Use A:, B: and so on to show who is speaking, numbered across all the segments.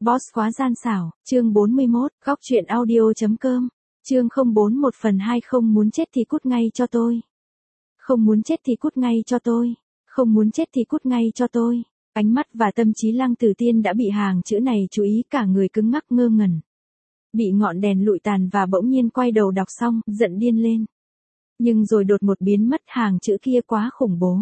A: Boss quá gian xảo, chương 41, góc truyện audio.com, chương 041 phần 2 không muốn chết thì cút ngay cho tôi. Không muốn chết thì cút ngay cho tôi. Không muốn chết thì cút ngay cho tôi. Ánh mắt và tâm trí Lăng Tử Tiên đã bị hàng chữ này chú ý, cả người cứng ngắc ngơ ngẩn. Bị ngọn đèn lụi tàn và bỗng nhiên quay đầu đọc xong, giận điên lên. Nhưng rồi đột một biến mất, hàng chữ kia quá khủng bố.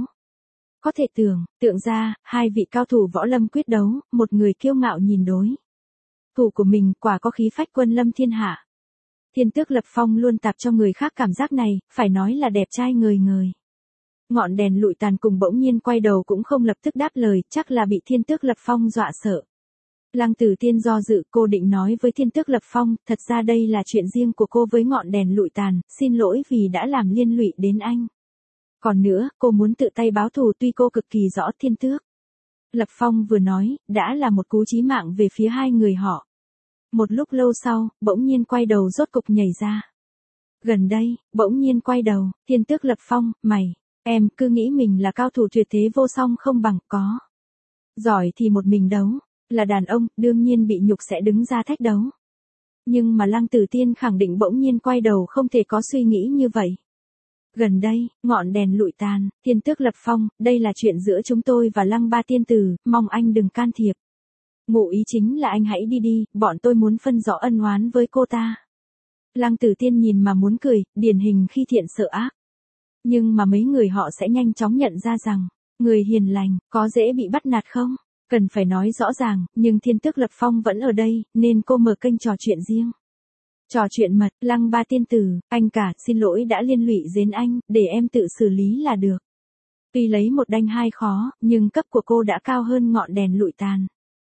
A: Có thể tượng ra, hai vị cao thủ võ lâm quyết đấu, một người kiêu ngạo nhìn đối thủ của mình, quả có khí phách quân lâm thiên hạ. Thiên Tước Lập Phong luôn tạo cho người khác cảm giác này, phải nói là đẹp trai ngời ngời. Ngọn đèn lụi tàn cùng bỗng nhiên quay đầu cũng không lập tức đáp lời, chắc là bị Thiên Tước Lập Phong dọa sợ. Lăng Tử Tiên do dự, cô định nói với Thiên Tước Lập Phong, thật ra đây là chuyện riêng của cô với ngọn đèn lụi tàn, xin lỗi vì đã làm liên lụy đến anh. Còn nữa, cô muốn tự tay báo thù, tuy cô cực kỳ rõ Thiên Tước Lập Phong vừa nói, đã là một cú chí mạng về phía hai người họ. Một lúc lâu sau, bỗng nhiên quay đầu rốt cục nhảy ra. Gần đây, bỗng nhiên quay đầu, Thiên Tước Lập Phong, em cứ nghĩ mình là cao thủ tuyệt thế vô song không bằng, có giỏi thì một mình đấu, là đàn ông, đương nhiên bị nhục sẽ đứng ra thách đấu. Nhưng mà Lăng Tử Tiên khẳng định bỗng nhiên quay đầu không thể có suy nghĩ như vậy. Gần đây, ngọn đèn lụi tàn, Thiên Tước Lập Phong, đây là chuyện giữa chúng tôi và Lăng Ba Tiên Tử, mong anh đừng can thiệp. Ngụ ý chính là anh hãy đi, bọn tôi muốn phân rõ ân oán với cô ta. Lăng Tử Tiên nhìn mà muốn cười, điển hình khi thiện sợ ác. Nhưng mà mấy người họ sẽ nhanh chóng nhận ra rằng, người hiền lành, có dễ bị bắt nạt không? Cần phải nói rõ ràng, nhưng Thiên Tước Lập Phong vẫn ở đây, nên cô mở kênh trò chuyện riêng. Trò chuyện mật, Lăng Ba Tiên Tử, anh cả, xin lỗi đã liên lụy đến anh, để em tự xử lý là được. Tuy lấy một đanh hai khó, nhưng cấp của cô đã cao hơn ngọn đèn lụi tàn.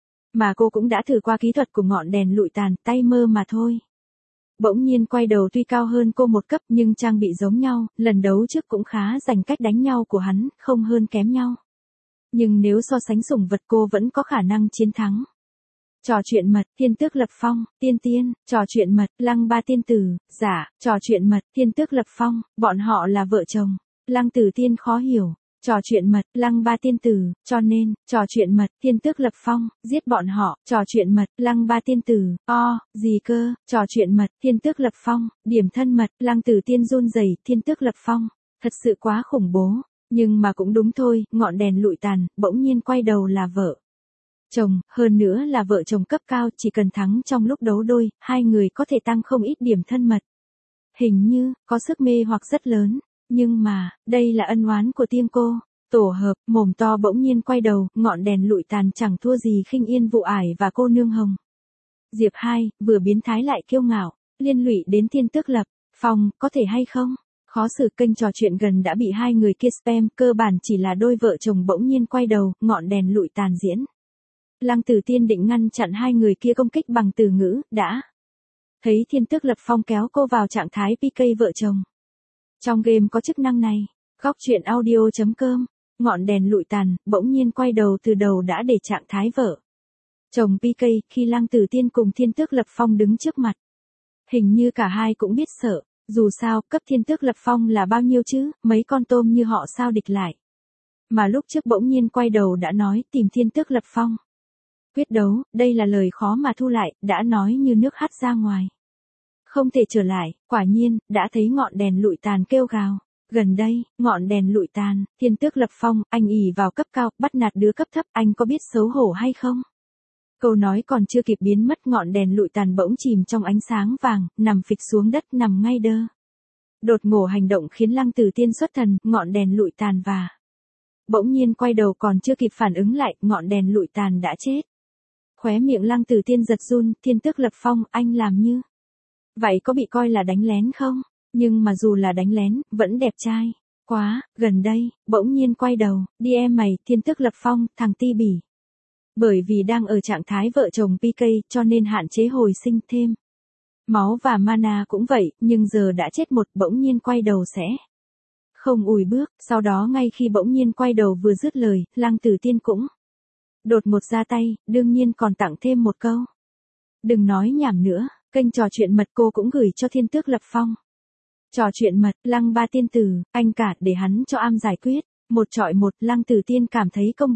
A: Mà cô cũng đã thử qua kỹ thuật của ngọn đèn lụi tàn, tay mơ mà thôi. Bỗng nhiên quay đầu tuy cao hơn cô một cấp nhưng trang bị giống nhau, lần đấu trước cũng khá giành cách đánh nhau của hắn, không hơn kém nhau. Nhưng nếu so sánh sủng vật cô vẫn có khả năng chiến thắng. Trò chuyện mật, Thiên Tước Lập Phong, Tiên, trò chuyện mật, Lăng Ba Tiên Tử, giả, trò chuyện mật, Thiên Tước Lập Phong, bọn họ là vợ chồng. Lăng Tử Tiên khó hiểu. Trò chuyện mật, Lăng Ba Tiên Tử, cho nên, trò chuyện mật, Thiên Tước Lập Phong, giết bọn họ, trò chuyện mật, Lăng Ba Tiên Tử, gì cơ, trò chuyện mật, Thiên Tước Lập Phong, điểm thân mật, Lăng Tử Tiên run rẩy, Thiên Tước Lập Phong, thật sự quá khủng bố, nhưng mà cũng đúng thôi, ngọn đèn lụi tàn, bỗng nhiên quay đầu là vợ chồng, hơn nữa là vợ chồng cấp cao, chỉ cần thắng trong lúc đấu đôi, hai người có thể tăng không ít điểm thân mật. Hình như, có sức mê hoặc rất lớn. Nhưng mà, đây là ân oán của tiên cô. Tổ hợp, mồm to bỗng nhiên quay đầu, ngọn đèn lụi tàn chẳng thua gì Khinh Yên Vụ Ải và cô nương hồng. Diệp 2, vừa biến thái lại kiêu ngạo, liên lụy đến Thiên Tước Lập Phong, có thể hay không? Khó xử, kênh trò chuyện gần đã bị hai người kia spam, cơ bản chỉ là đôi vợ chồng bỗng nhiên quay đầu, ngọn đèn lụi tàn diễn. Lăng Tử Tiên định ngăn chặn hai người kia công kích bằng từ ngữ, đã thấy Thiên Tước Lập Phong kéo cô vào trạng thái PK vợ chồng. Trong game có chức năng này, góc truyện audio.com, ngọn đèn lụi tàn, bỗng nhiên quay đầu từ đầu đã để trạng thái vợ chồng PK, khi Lăng Tử Tiên cùng Thiên Tước Lập Phong đứng trước mặt. Hình như cả hai cũng biết sợ, dù sao, cấp Thiên Tước Lập Phong là bao nhiêu chứ, mấy con tôm như họ sao địch lại. Mà lúc trước bỗng nhiên quay đầu đã nói tìm Thiên Tước Lập Phong quyết đấu, đây là lời khó mà thu lại, đã nói như nước hắt ra ngoài. Không thể trở lại, quả nhiên, đã thấy ngọn đèn lụi tàn kêu gào. Gần đây, ngọn đèn lụi tàn, Thiên Tước Lập Phong, anh ỷ vào cấp cao, bắt nạt đứa cấp thấp, anh có biết xấu hổ hay không? Câu nói còn chưa kịp biến mất, ngọn đèn lụi tàn bỗng chìm trong ánh sáng vàng, nằm phịch xuống đất, nằm ngay đơ. Đột ngột hành động khiến Lăng Tử Tiên xuất thần, ngọn đèn lụi tàn và bỗng nhiên quay đầu còn chưa kịp phản ứng lại, ngọn đèn lụi tàn đã chết. Khóe miệng Lăng Tử Tiên giật run, Thiên Tước Lập Phong, anh làm như vậy có bị coi là đánh lén không? Nhưng mà dù là đánh lén, vẫn đẹp trai quá. Gần đây, bỗng nhiên quay đầu, đi em mày, Thiên Tước Lập Phong, thằng ti bỉ. Bởi vì đang ở trạng thái vợ chồng PK, cho nên hạn chế hồi sinh thêm máu và mana cũng vậy, nhưng giờ đã chết một, bỗng nhiên quay đầu sẽ không ùi bước. Sau đó ngay khi bỗng nhiên quay đầu vừa dứt lời, Lăng Tử Tiên cũng đột ngột ra tay, đương nhiên còn tặng thêm một câu. Đừng nói nhảm nữa, kênh trò chuyện mật cô cũng gửi cho Thiên Tước Lập Phong. Trò chuyện mật, Lăng Ba Tiên Tử, anh cả, để hắn cho am giải quyết. Một chọi một, Lăng Tử Tiên cảm thấy công bằng.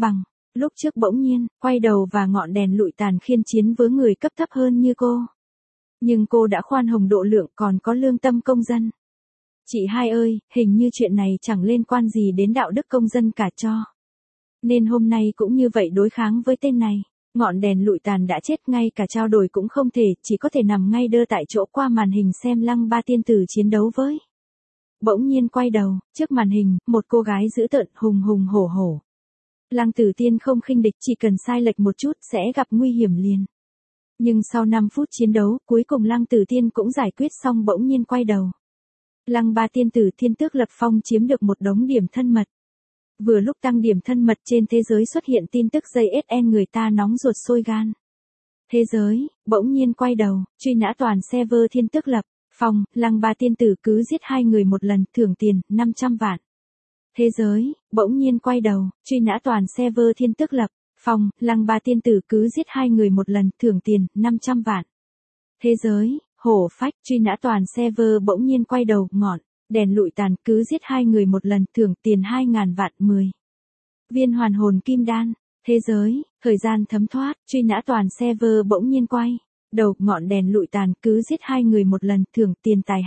A: Lúc trước bỗng nhiên, quay đầu và ngọn đèn lụi tàn khiên chiến với người cấp thấp hơn như cô. Nhưng cô đã khoan hồng độ lượng còn có lương tâm công dân. Chị hai ơi, hình như chuyện này chẳng liên quan gì đến đạo đức công dân cả cho. Nên hôm nay cũng như vậy đối kháng với tên này. Ngọn đèn lụi tàn đã chết, ngay cả trao đổi cũng không thể, chỉ có thể nằm ngay đơ tại chỗ qua màn hình xem Lăng Ba tiên tử chiến đấu với. Bỗng nhiên quay đầu, trước màn hình, một cô gái dữ tợn hùng hùng hổ hổ. Lăng Tử Tiên không khinh địch, chỉ cần sai lệch một chút sẽ gặp nguy hiểm liền. Nhưng sau 5 phút chiến đấu, cuối cùng Lăng Tử Tiên cũng giải quyết xong, bỗng nhiên quay đầu. Lăng Ba tiên tử Thiên Tước Lập Phong chiếm được một đống điểm thân mật. Vừa lúc tăng điểm thân mật trên thế giới xuất hiện tin tức JSN, người ta nóng ruột sôi gan. Thế giới, bỗng nhiên quay đầu, truy nã toàn server Thiên Tước Lập Phong, Lăng Ba tiên tử cứ giết 2 người một lần, thưởng tiền 500 vạn. Thế giới, bỗng nhiên quay đầu, truy nã toàn server Thiên Tước Lập Phong, Lăng Ba tiên tử cứ giết 2 người một lần, thưởng tiền 500 vạn. Thế giới, hổ phách, truy nã toàn server bỗng nhiên quay đầu, ngọn đèn lụi tàn, cứ giết 2 người một lần, thưởng tiền 2.000 vạn. 10 viên hoàn hồn kim đan. Thế giới, thời gian thấm thoát, truy nã toàn server bỗng nhiên quay đầu, ngọn đèn lụi tàn, cứ giết 2 người một lần, thưởng tiền tài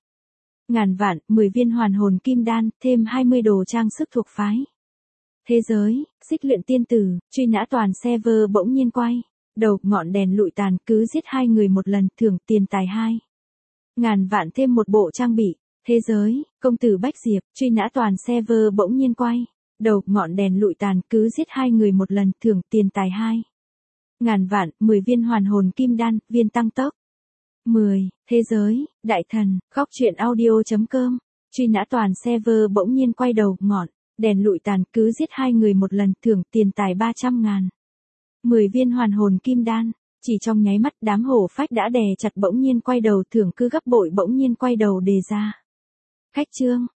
A: 2.000 vạn. 10 viên hoàn hồn kim đan, thêm 20 đồ trang sức thuộc phái. Thế giới, xích luyện tiên tử, truy nã toàn server bỗng nhiên quay đầu, ngọn đèn lụi tàn, cứ giết 2 người một lần, thưởng tiền tài 2.000 vạn, thêm một bộ trang bị. Thế giới, công tử Bách Diệp, truy nã toàn server bỗng nhiên quay đầu, ngọn đèn lụi tàn, cứ giết 2 người một lần, thưởng tiền tài 2.000 vạn. 10 viên hoàn hồn kim đan, viên tăng tốc. 10. Thế giới, đại thần, khóc chuyện audio.com, truy nã toàn server bỗng nhiên quay đầu, ngọn đèn lụi tàn, cứ giết 2 người một lần, thưởng tiền tài 300.000. 10 viên hoàn hồn kim đan. Chỉ trong nháy mắt, đám hổ phách đã đè chặt, bỗng nhiên quay đầu, thưởng cứ gấp bội, bỗng nhiên quay đầu đề ra. Khách trương.